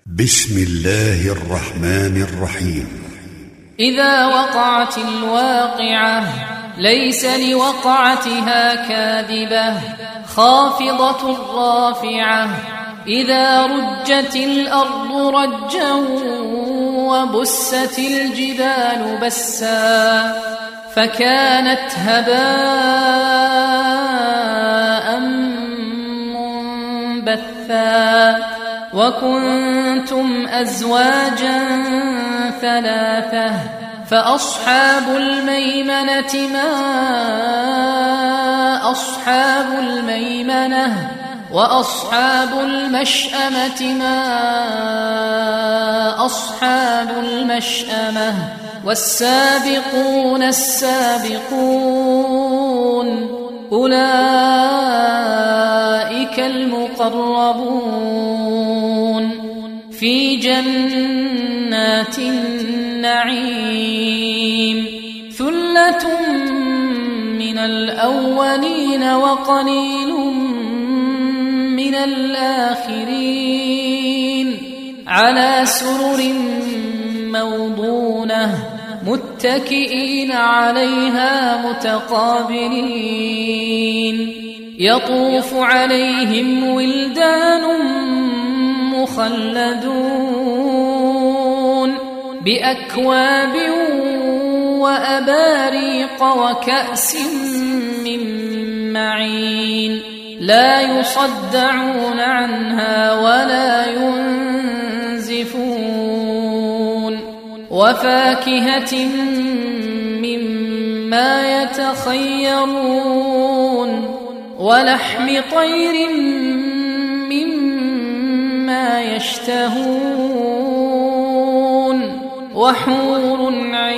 بسم الله الرحمن الرحيم. إذا وقعت الواقعة ليس لوقعتها كاذبة خافضة رافعة. إذا رجت الأرض رجا وبست الجبال بسا فكانت هباء منبثا وكنتم أزواجا ثلاثة فأصحاب الميمنة ما أصحاب الميمنة وأصحاب المشأمة ما أصحاب المشأمة والسابقون السابقون أولئك المقربون في جنات النعيم. ثلة من الأولين وقليل من الآخرين على سرر موضونة متكئين عليها متقابلين. يطوف عليهم ولدان مخلدون بأكواب وأباريق وكأس من معين لا يصدعون عنها ولا ينزفون. وفاكهة مما يتخيرون ولحم طير مما يشتهون وحور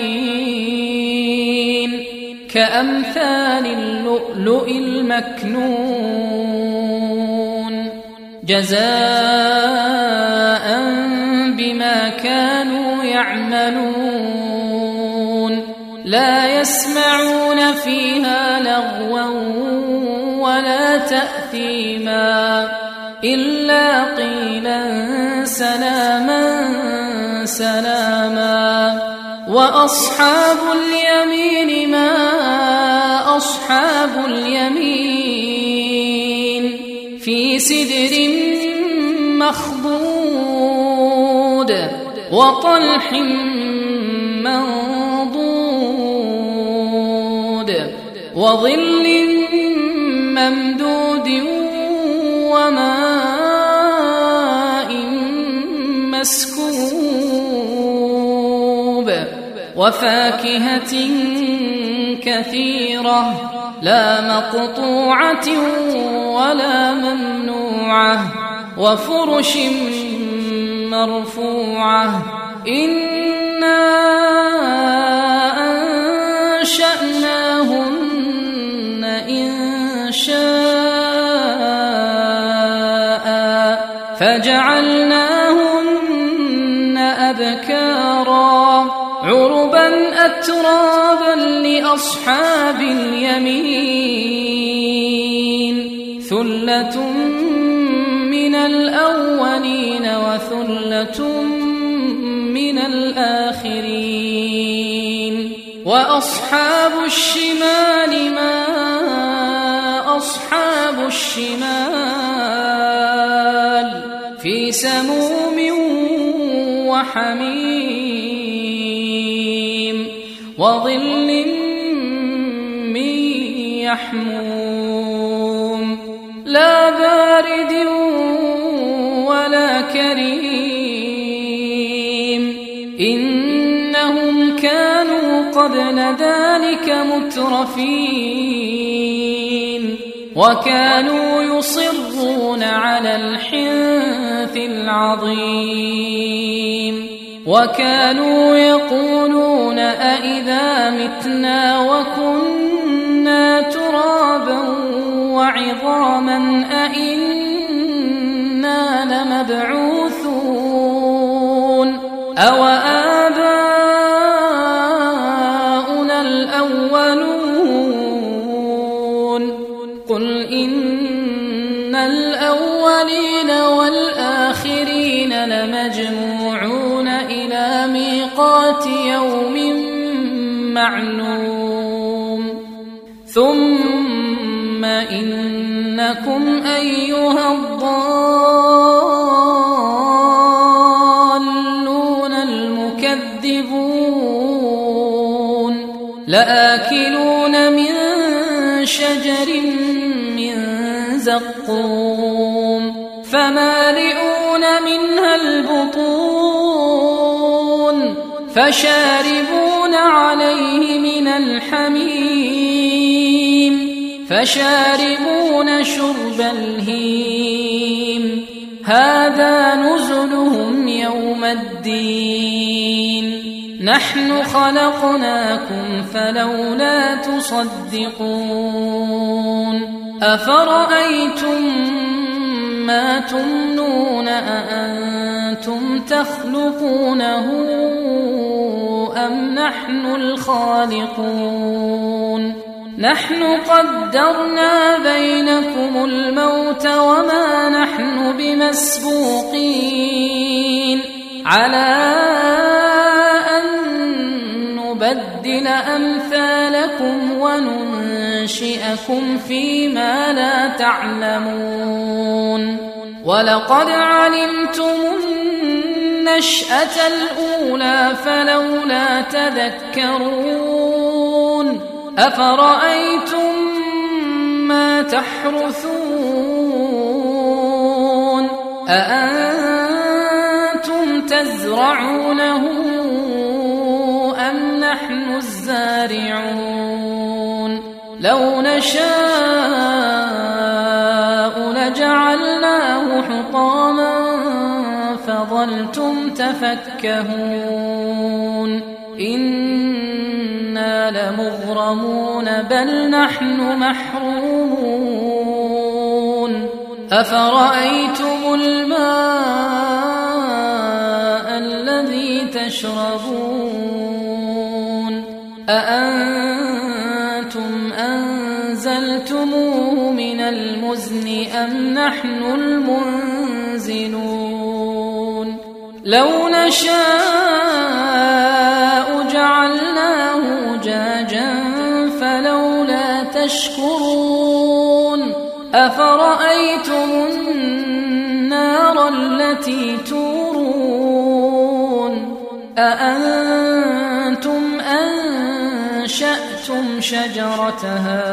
عين كأمثال اللؤلؤ المكنون جزاء بما كانوا يعملون. لا يسمعون فيها لغوا ولا تأثيما إلا قيلا سلاما سلاما. وأصحاب اليمين ما أصحاب اليمين في سدر مخضود وطلح منضود وظل ممدود وماء مسكوب وفاكهة كثيرة لا مقطوعة ولا ممنوعة وفرش مرفوعة. إنا أنشأناهن إنشاء فجعلناهن أبكارا عربا أترابا لأصحاب اليمين. ثلة من الأولين وثلة من الآخرين. وأصحاب الشمال ما أصحاب الشمال في سموم وحميم وظل من يحموم لا بارد ولا كريم. إنهم كانوا قبل ذلك مترفين وكانوا يصرون على الحنث العظيم وكانوا يقولون أئذا متنا وكنا ترابا وعظاما أئنا لمبعوثون أو آباؤنا الأولون. قل إن الأولين والآخرين لمن لمجموعون إلى ميقات يوم معلوم ثم إنكم أيها الضالون المكذبون لآكلون من شجر من زقوم فمالئون منها البطون فشاربون عليه من الحميم فشاربون شرب الهيم هذا نزلهم يوم الدين نحن خلقناكم فلولا تصدقون أفرأيتم ما تمنون أأنتم تخلقونه أم نحن الخالقون نحن قدرنا بينكم الموت وما نحن بمسبوقين على أن نبدل أمثالكم وننشئكم فيما لا تعلمون ولقد علمتم النشأة الأولى فلولا تذكرون أفرأيتم ما تحرثون أأنتم تزرعونه أم نحن الزارعون لو نشاء لجعلناه حطاما فظلتم تفكهون إنا لمغرمون بل نحن محرومون أفرأيتم الماء الذي تشربون أأنتم أنزلتموه من المزن أم نحن المنزلون لو نشاء جعلناه أجاجا فلولا تشكرون أفرأيتم النار التي تورون أأنتم أنشأتم شجرتها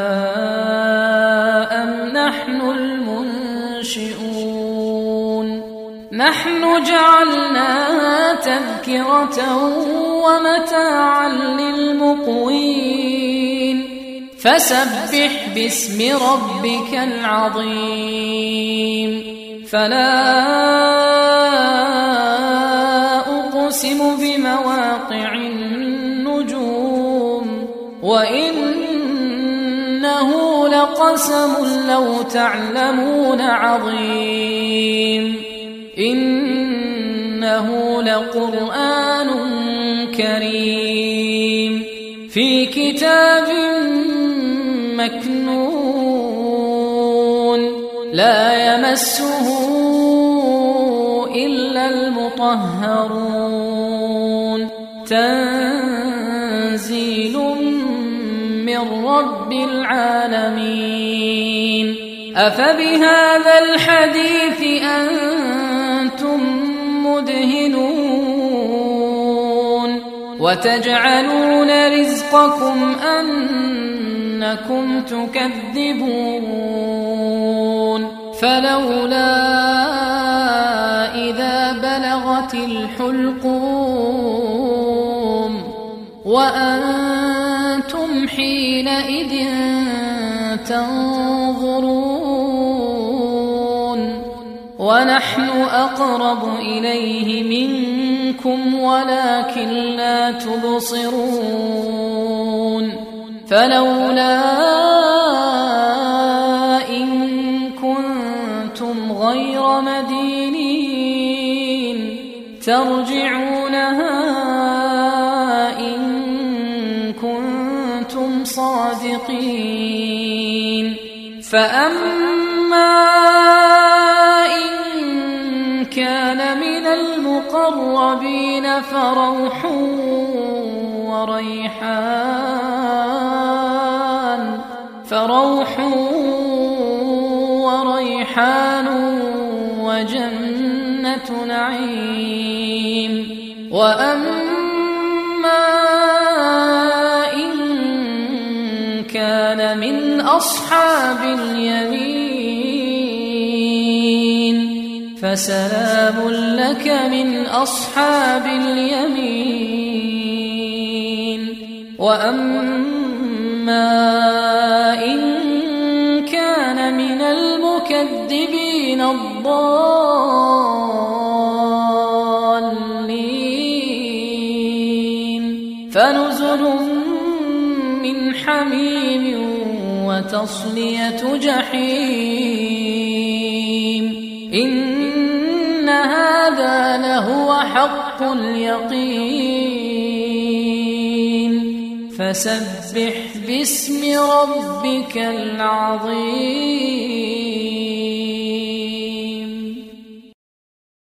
أم نحن المنشئون نحن جعلناها تذكرة ومتاعا للمقوين فسبح باسم ربك العظيم فلا أقسم بمواقع النجوم وإنه لقسم لو تعلمون عظيم إنه لقرآن كريم في كتاب مكنون لا يمسه إلا المطهرون تنزيل من رب العالمين أفبهذا الحديث أنتم مدهنون وتجعلون رزقكم أنكم تكذبون فلولا إذا بلغت الحلقوم وأنتم حينئذ تنظرون ونحن أقرب إليه منكم ولكن لا تبصرون فلولا إن كنتم غير مدينين ترجعونها إن كنتم صادقين فأما إن كان من المقربين فروح وريحان وجنة نعيم. وأما إن كان من أصحاب اليمين فسلام لك من أصحاب اليمين. وأما إن كان من المكذبين الضالين فنزل من حميم وتصلية جحيم. إن هذا لهو حق اليقين. فسبح باسم ربك العظيم.